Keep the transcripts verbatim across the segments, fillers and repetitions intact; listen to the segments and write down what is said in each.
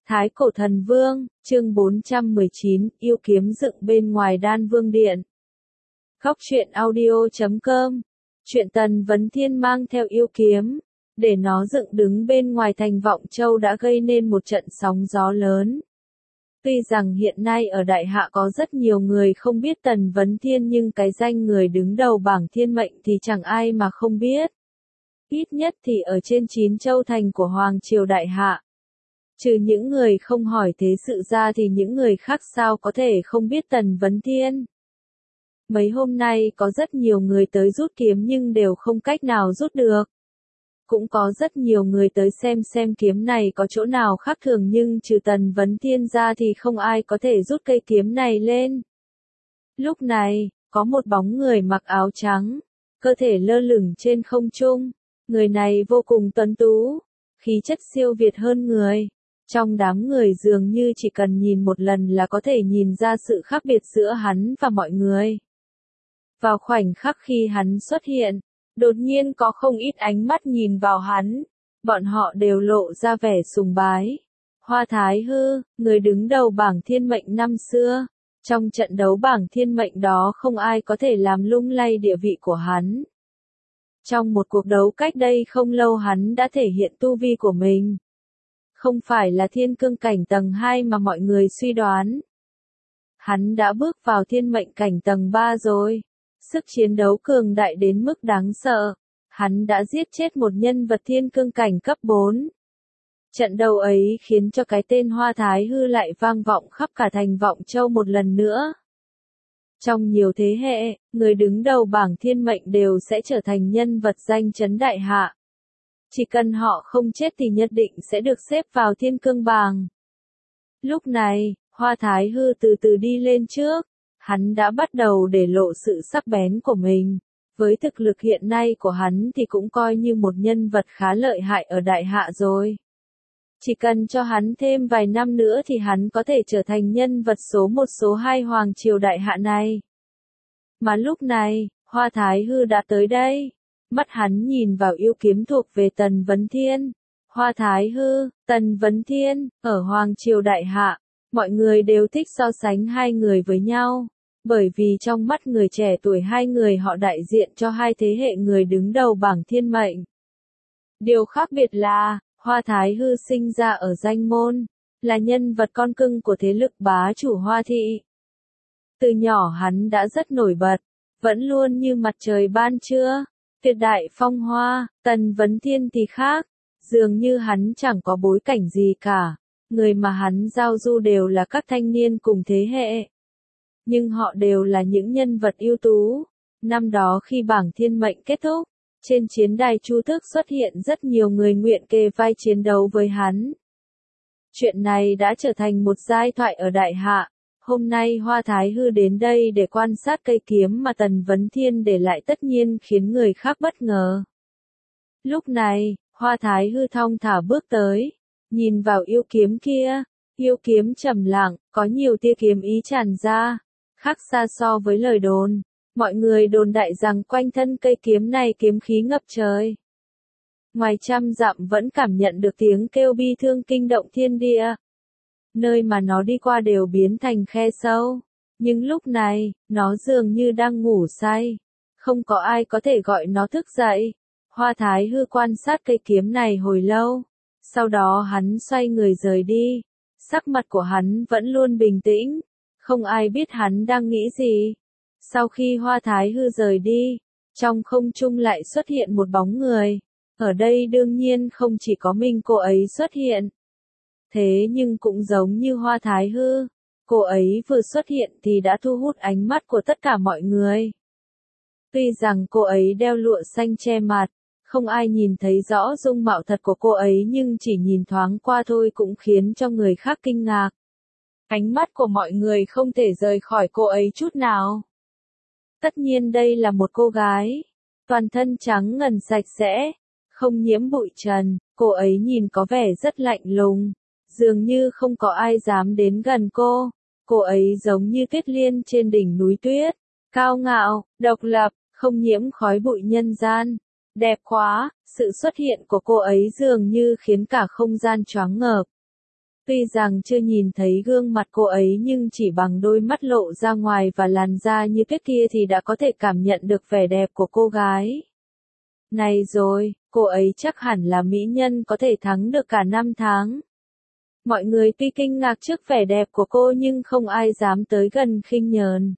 Thái Cổ Thần Vương, chương bốn trăm mười chín, yêu kiếm dựng bên ngoài Đan Vương Điện. Góc truyện audio chấm com. Chuyện Tần Vấn Thiên mang theo yêu kiếm, để nó dựng đứng bên ngoài thành Vọng Châu đã gây nên một trận sóng gió lớn. Tuy rằng hiện nay ở Đại Hạ có rất nhiều người không biết Tần Vấn Thiên, nhưng cái danh người đứng đầu bảng thiên mệnh thì chẳng ai mà không biết. Ít nhất thì ở trên chín châu thành của Hoàng Triều Đại Hạ. Trừ những người không hỏi thế sự ra thì những người khác sao có thể không biết Tần Vấn Thiên. Mấy hôm nay có rất nhiều người tới rút kiếm nhưng đều không cách nào rút được. Cũng có rất nhiều người tới xem xem kiếm này có chỗ nào khác thường, nhưng trừ Tần Vấn Thiên ra thì không ai có thể rút cây kiếm này lên. Lúc này, có một bóng người mặc áo trắng, cơ thể lơ lửng trên không trung. Người này vô cùng tuấn tú, khí chất siêu việt hơn người. Trong đám người dường như chỉ cần nhìn một lần là có thể nhìn ra sự khác biệt giữa hắn và mọi người. Vào khoảnh khắc khi hắn xuất hiện, đột nhiên có không ít ánh mắt nhìn vào hắn, bọn họ đều lộ ra vẻ sùng bái. Hoa Thái Hư, người đứng đầu bảng thiên mệnh năm xưa, trong trận đấu bảng thiên mệnh đó không ai có thể làm lung lay địa vị của hắn. Trong một cuộc đấu cách đây không lâu hắn đã thể hiện tu vi của mình. Không phải là thiên cương cảnh tầng hai mà mọi người suy đoán. Hắn đã bước vào thiên mệnh cảnh tầng ba rồi. Sức chiến đấu cường đại đến mức đáng sợ. Hắn đã giết chết một nhân vật thiên cương cảnh cấp bốn. Trận đấu ấy khiến cho cái tên Hoa Thái Hư lại vang vọng khắp cả thành Vọng Châu một lần nữa. Trong nhiều thế hệ, người đứng đầu bảng thiên mệnh đều sẽ trở thành nhân vật danh chấn Đại Hạ. Chỉ cần họ không chết thì nhất định sẽ được xếp vào thiên cương bảng. Lúc này, Hoa Thái Hư từ từ đi lên trước. Hắn đã bắt đầu để lộ sự sắc bén của mình. Với thực lực hiện nay của hắn thì cũng coi như một nhân vật khá lợi hại ở Đại Hạ rồi. Chỉ cần cho hắn thêm vài năm nữa thì hắn có thể trở thành nhân vật số một số hai Hoàng Triều Đại Hạ này. Mà lúc này, Hoa Thái Hư đã tới đây. Mắt hắn nhìn vào yêu kiếm thuộc về Tần Vấn Thiên. Hoa Thái Hư, Tần Vấn Thiên, ở Hoàng Triều Đại Hạ, mọi người đều thích so sánh hai người với nhau. Bởi vì trong mắt người trẻ tuổi hai người họ đại diện cho hai thế hệ người đứng đầu bảng thiên mệnh. Điều khác biệt là, Hoa Thái Hư sinh ra ở danh môn, là nhân vật con cưng của thế lực bá chủ Hoa Thị. Từ nhỏ hắn đã rất nổi bật, vẫn luôn như mặt trời ban trưa, tuyệt đại phong hoa. Tần Vấn Thiên thì khác, dường như hắn chẳng có bối cảnh gì cả, người mà hắn giao du đều là các thanh niên cùng thế hệ. Nhưng họ đều là những nhân vật ưu tú. Năm đó khi bảng thiên mệnh kết thúc, trên chiến đài Chu Tước xuất hiện rất nhiều người nguyện kề vai chiến đấu với hắn. Chuyện này đã trở thành một giai thoại ở Đại Hạ. Hôm nay Hoa Thái Hư đến đây để quan sát cây kiếm mà Tần Vấn Thiên để lại tất nhiên khiến người khác bất ngờ. Lúc này, Hoa Thái Hư thong thả bước tới, nhìn vào yêu kiếm kia. Yêu kiếm trầm lặng, có nhiều tia kiếm ý tràn ra. Khác xa so với lời đồn, mọi người đồn đại rằng quanh thân cây kiếm này kiếm khí ngập trời. Ngoài trăm dặm vẫn cảm nhận được tiếng kêu bi thương kinh động thiên địa. Nơi mà nó đi qua đều biến thành khe sâu. Nhưng lúc này, nó dường như đang ngủ say. Không có ai có thể gọi nó thức dậy. Hoa Thái Hư quan sát cây kiếm này hồi lâu. Sau đó hắn xoay người rời đi. Sắc mặt của hắn vẫn luôn bình tĩnh. Không ai biết hắn đang nghĩ gì. Sau khi Hoa Thái Hư rời đi, trong không trung lại xuất hiện một bóng người. Ở đây đương nhiên không chỉ có mình cô ấy xuất hiện. Thế nhưng cũng giống như Hoa Thái Hư, cô ấy vừa xuất hiện thì đã thu hút ánh mắt của tất cả mọi người. Tuy rằng cô ấy đeo lụa xanh che mặt, không ai nhìn thấy rõ dung mạo thật của cô ấy, nhưng chỉ nhìn thoáng qua thôi cũng khiến cho người khác kinh ngạc. Ánh mắt của mọi người không thể rời khỏi cô ấy chút nào. Tất nhiên đây là một cô gái, toàn thân trắng ngần sạch sẽ, không nhiễm bụi trần, cô ấy nhìn có vẻ rất lạnh lùng, dường như không có ai dám đến gần cô. Cô ấy giống như tuyết liên trên đỉnh núi tuyết, cao ngạo, độc lập, không nhiễm khói bụi nhân gian. Đẹp quá, sự xuất hiện của cô ấy dường như khiến cả không gian choáng ngợp. Tuy rằng chưa nhìn thấy gương mặt cô ấy nhưng chỉ bằng đôi mắt lộ ra ngoài và làn da như tuyết kia thì đã có thể cảm nhận được vẻ đẹp của cô gái. Này rồi, cô ấy chắc hẳn là mỹ nhân có thể thắng được cả năm tháng. Mọi người tuy kinh ngạc trước vẻ đẹp của cô nhưng không ai dám tới gần khinh nhờn.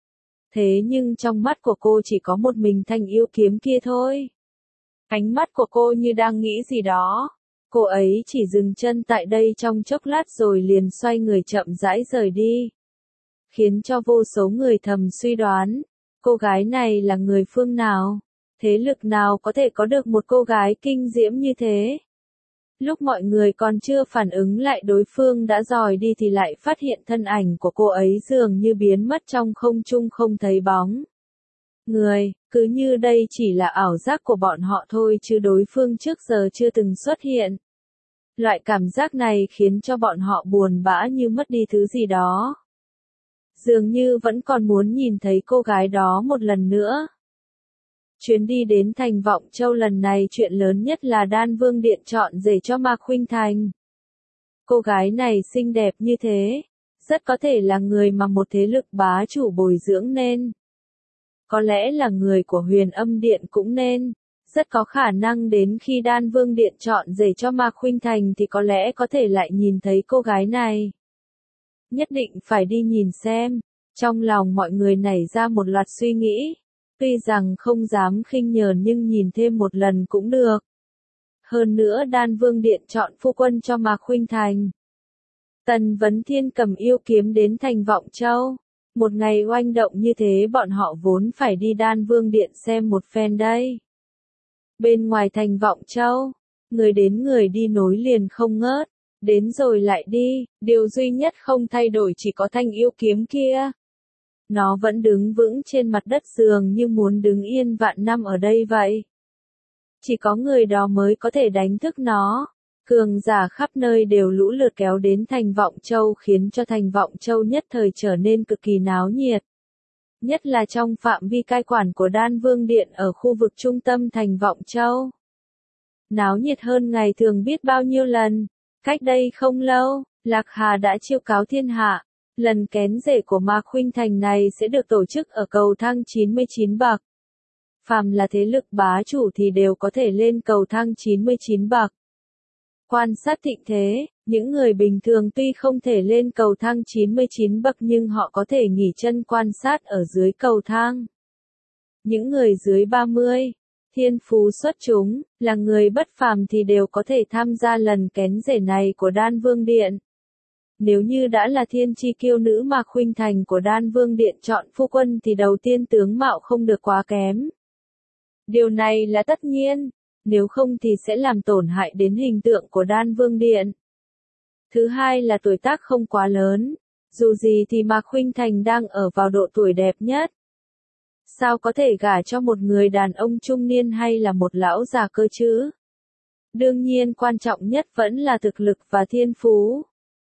Thế nhưng trong mắt của cô chỉ có một mình thanh yêu kiếm kia thôi. Ánh mắt của cô như đang nghĩ gì đó. Cô ấy chỉ dừng chân tại đây trong chốc lát rồi liền xoay người chậm rãi rời đi. Khiến cho vô số người thầm suy đoán, cô gái này là người phương nào, thế lực nào có thể có được một cô gái kinh diễm như thế. Lúc mọi người còn chưa phản ứng lại đối phương đã dòi đi thì lại phát hiện thân ảnh của cô ấy dường như biến mất trong không trung không thấy bóng. Người, cứ như đây chỉ là ảo giác của bọn họ thôi chứ đối phương trước giờ chưa từng xuất hiện. Loại cảm giác này khiến cho bọn họ buồn bã như mất đi thứ gì đó. Dường như vẫn còn muốn nhìn thấy cô gái đó một lần nữa. Chuyến đi đến thành Vọng Châu lần này chuyện lớn nhất là Đan Vương Điện chọn rể cho Mạc Khuynh Thành. Cô gái này xinh đẹp như thế, rất có thể là người mà một thế lực bá chủ bồi dưỡng nên. Có lẽ là người của Huyền Âm Điện cũng nên, rất có khả năng đến khi Đan Vương Điện chọn rể cho Mạc Khuynh Thành thì có lẽ có thể lại nhìn thấy cô gái này. Nhất định phải đi nhìn xem, trong lòng mọi người nảy ra một loạt suy nghĩ. Tuy rằng không dám khinh nhờn nhưng nhìn thêm một lần cũng được. Hơn nữa Đan Vương Điện chọn phu quân cho Mạc Khuynh Thành. Tần Vấn Thiên cầm yêu kiếm đến thành Vọng Châu. Một ngày oanh động như thế bọn họ vốn phải đi Đan Vương Điện xem một phen đây. Bên ngoài thành Vọng Châu, người đến người đi nối liền không ngớt. Đến rồi lại đi, điều duy nhất không thay đổi chỉ có thanh yêu kiếm kia. Nó vẫn đứng vững trên mặt đất dường như muốn đứng yên vạn năm ở đây vậy. Chỉ có người đó mới có thể đánh thức nó. Cường giả khắp nơi đều lũ lượt kéo đến thành Vọng Châu khiến cho thành Vọng Châu nhất thời trở nên cực kỳ náo nhiệt. Nhất là trong phạm vi cai quản của Đan Vương Điện ở khu vực trung tâm thành Vọng Châu. Náo nhiệt hơn ngày thường biết bao nhiêu lần. Cách đây không lâu, Lạc Hà đã chiêu cáo thiên hạ. Lần kén rể của Mạc Khuynh Thành này sẽ được tổ chức ở cầu thang chín mươi chín bậc. Phàm là thế lực bá chủ thì đều có thể lên cầu thang chín mươi chín bậc. Quan sát thịnh thế, những người bình thường tuy không thể lên cầu thang chín mươi chín bậc nhưng họ có thể nghỉ chân quan sát ở dưới cầu thang. Những người dưới ba mươi, thiên phú xuất chúng, là người bất phàm thì đều có thể tham gia lần kén rể này của Đan Vương Điện. Nếu như đã là thiên chi kiêu nữ Mạc Khuynh Thành của Đan Vương Điện chọn phu quân thì đầu tiên tướng mạo không được quá kém. Điều này là tất nhiên, nếu không thì sẽ làm tổn hại đến hình tượng của Đan Vương Điện. Thứ hai là tuổi tác không quá lớn, dù gì thì Mạc Khuynh Thành đang ở vào độ tuổi đẹp nhất. Sao có thể gả cho một người đàn ông trung niên hay là một lão già cơ chứ? Đương nhiên quan trọng nhất vẫn là thực lực và thiên phú.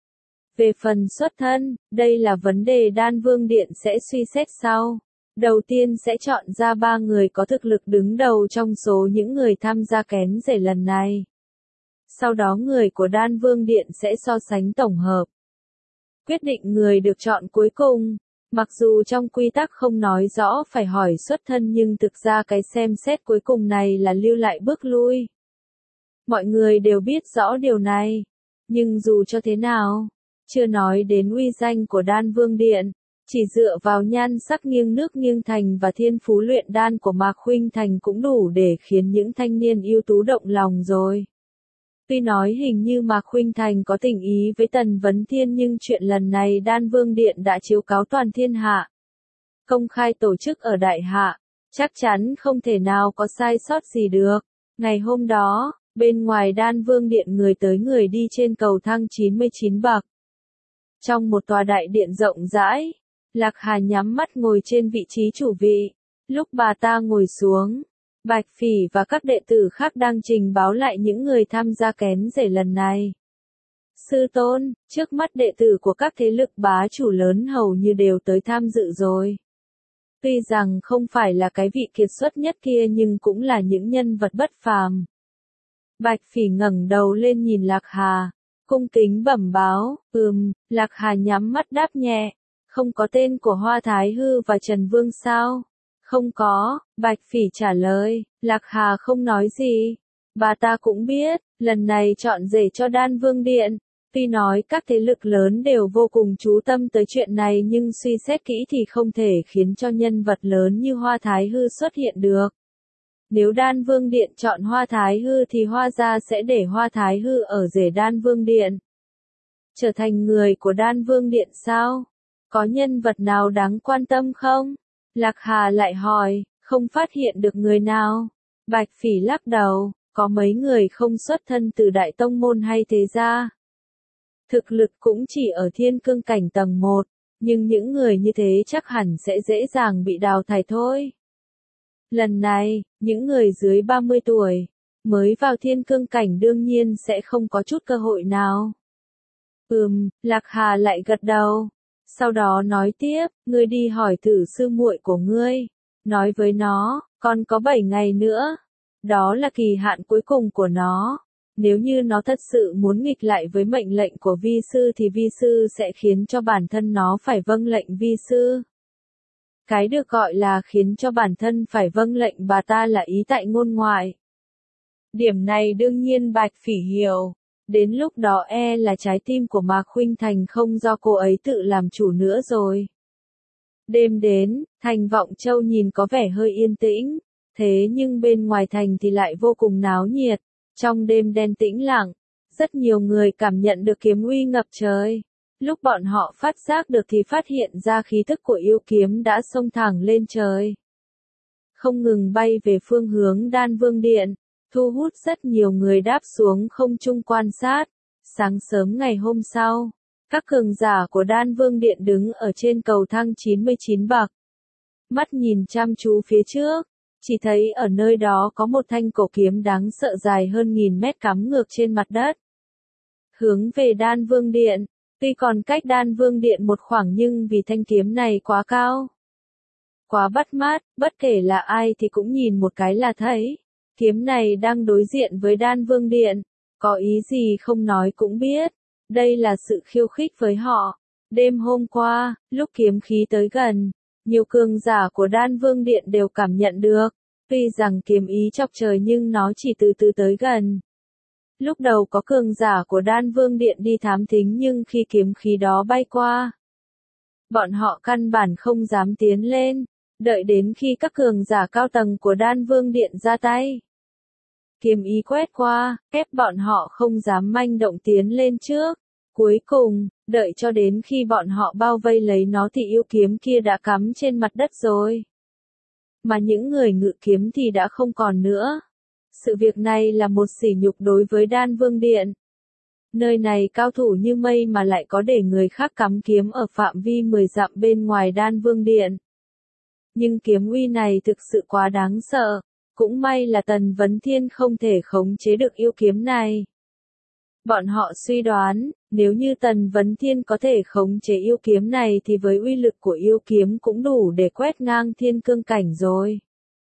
Về phần xuất thân, đây là vấn đề Đan Vương Điện sẽ suy xét sau. Đầu tiên sẽ chọn ra ba người có thực lực đứng đầu trong số những người tham gia kén rể lần này. Sau đó người của Đan Vương Điện sẽ so sánh tổng hợp. Quyết định người được chọn cuối cùng. Mặc dù trong quy tắc không nói rõ phải hỏi xuất thân nhưng thực ra cái xem xét cuối cùng này là lưu lại bước lui. Mọi người đều biết rõ điều này. Nhưng dù cho thế nào, chưa nói đến uy danh của Đan Vương Điện, chỉ dựa vào nhan sắc nghiêng nước nghiêng thành và thiên phú luyện đan của Mạc Khuynh Thành cũng đủ để khiến những thanh niên ưu tú động lòng rồi. Tuy nói hình như Mạc Khuynh Thành có tình ý với Tần Vấn Thiên nhưng chuyện lần này Đan Vương Điện đã chiếu cáo toàn thiên hạ. Công khai tổ chức ở Đại Hạ, chắc chắn không thể nào có sai sót gì được. Ngày hôm đó, bên ngoài Đan Vương Điện người tới người đi trên cầu thang chín mươi chín bậc. Trong một tòa đại điện rộng rãi, Lạc Hà nhắm mắt ngồi trên vị trí chủ vị. Lúc bà ta ngồi xuống, Bạch Phỉ và các đệ tử khác đang trình báo lại những người tham gia kén rể lần này. Sư tôn, trước mắt đệ tử của các thế lực bá chủ lớn hầu như đều tới tham dự rồi. Tuy rằng không phải là cái vị kiệt xuất nhất kia nhưng cũng là những nhân vật bất phàm. Bạch Phỉ ngẩng đầu lên nhìn Lạc Hà. cung kính bẩm báo, ừm, Lạc Hà nhắm mắt đáp nhẹ, không có tên của Hoa Thái Hư và Trần Vương sao? Không có, Bạch Phỉ trả lời, Lạc Hà không nói gì. Bà ta cũng biết, lần này chọn rể cho Đan Vương Điện. Tuy nói các thế lực lớn đều vô cùng chú tâm tới chuyện này nhưng suy xét kỹ thì không thể khiến cho nhân vật lớn như Hoa Thái Hư xuất hiện được. Nếu Đan Vương Điện chọn Hoa Thái Hư thì Hoa gia sẽ để Hoa Thái Hư ở rể Đan Vương Điện. Trở thành người của Đan Vương Điện sao? Có nhân vật nào đáng quan tâm không? Lạc Hà lại hỏi, không phát hiện được người nào. Bạch Phỉ lắc đầu, có mấy người không xuất thân từ đại tông môn hay thế gia. Thực lực cũng chỉ ở thiên cương cảnh tầng một, nhưng những người như thế chắc hẳn sẽ dễ dàng bị đào thải thôi. Lần này, những người dưới ba mươi tuổi, mới vào thiên cương cảnh đương nhiên sẽ không có chút cơ hội nào. Ừm, Lạc Hà lại gật đầu. Sau đó nói tiếp, ngươi đi hỏi thử sư muội của ngươi. Nói với nó, còn có bảy ngày nữa. Đó là kỳ hạn cuối cùng của nó. Nếu như nó thật sự muốn nghịch lại với mệnh lệnh của vi sư thì vi sư sẽ khiến cho bản thân nó phải vâng lệnh vi sư. Cái được gọi là khiến cho bản thân phải vâng lệnh bà ta là ý tại ngôn ngoại. Điểm này đương nhiên Bạch Phỉ hiểu. Đến lúc đó e là trái tim của Mạc Khuynh Thành không do cô ấy tự làm chủ nữa rồi. Đêm đến, thành Vọng Châu nhìn có vẻ hơi yên tĩnh, thế nhưng bên ngoài thành thì lại vô cùng náo nhiệt. Trong đêm đen tĩnh lặng, rất nhiều người cảm nhận được kiếm uy ngập trời. Lúc bọn họ phát giác được thì phát hiện ra khí tức của yêu kiếm đã xông thẳng lên trời. Không ngừng bay về phương hướng Đan Vương Điện, thu hút rất nhiều người đáp xuống không trung quan sát. Sáng sớm ngày hôm sau, các cường giả của Đan Vương Điện đứng ở trên cầu thang chín mươi chín bậc. Mắt nhìn chăm chú phía trước, chỉ thấy ở nơi đó có một thanh cổ kiếm đáng sợ dài hơn nghìn mét cắm ngược trên mặt đất. Hướng về Đan Vương Điện, tuy còn cách Đan Vương Điện một khoảng nhưng vì thanh kiếm này quá cao, quá bắt mắt, bất kể là ai thì cũng nhìn một cái là thấy. Kiếm này đang đối diện với Đan Vương Điện, có ý gì không nói cũng biết, đây là sự khiêu khích với họ. Đêm hôm qua, lúc kiếm khí tới gần, nhiều cường giả của Đan Vương Điện đều cảm nhận được, tuy rằng kiếm ý chọc trời nhưng nó chỉ từ từ tới gần. Lúc đầu có cường giả của Đan Vương Điện đi thám thính nhưng khi kiếm khí đó bay qua, bọn họ căn bản không dám tiến lên, đợi đến khi các cường giả cao tầng của Đan Vương Điện ra tay. Kiếm ý quét qua, ép bọn họ không dám manh động tiến lên trước. Cuối cùng, đợi cho đến khi bọn họ bao vây lấy nó thì yêu kiếm kia đã cắm trên mặt đất rồi. Mà những người ngự kiếm thì đã không còn nữa. Sự việc này là một sỉ nhục đối với Đan Vương Điện. Nơi này cao thủ như mây mà lại có để người khác cắm kiếm ở phạm vi mười dặm bên ngoài Đan Vương Điện. Nhưng kiếm uy này thực sự quá đáng sợ. Cũng may là Tần Vấn Thiên không thể khống chế được yêu kiếm này. Bọn họ suy đoán, nếu như Tần Vấn Thiên có thể khống chế yêu kiếm này thì với uy lực của yêu kiếm cũng đủ để quét ngang thiên cương cảnh rồi.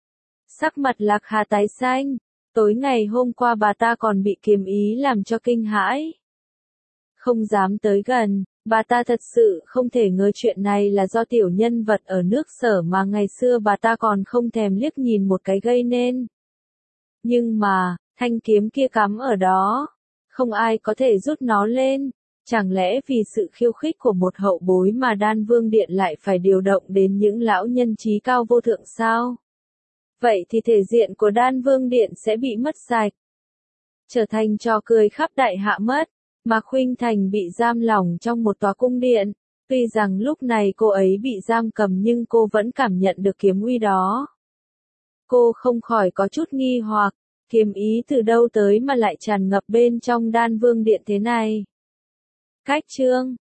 Sắc mặt Lạc Hà tái xanh, tối ngày hôm qua bà ta còn bị kiếm ý làm cho kinh hãi. Không dám tới gần, bà ta thật sự không thể ngờ chuyện này là do tiểu nhân vật ở nước Sở mà ngày xưa bà ta còn không thèm liếc nhìn một cái gây nên. Nhưng mà, thanh kiếm kia cắm ở đó, không ai có thể rút nó lên, chẳng lẽ vì sự khiêu khích của một hậu bối mà Đan Vương Điện lại phải điều động đến những lão nhân trí cao vô thượng sao? Vậy thì thể diện của Đan Vương Điện sẽ bị mất sạch, trở thành trò cười khắp đại hạ mất. Mạc Khuynh Thành bị giam lỏng trong một tòa cung điện, tuy rằng lúc này cô ấy bị giam cầm nhưng cô vẫn cảm nhận được kiếm uy đó. Cô không khỏi có chút nghi hoặc, kiếm ý từ đâu tới mà lại tràn ngập bên trong Đan Vương Điện thế này. Cách chương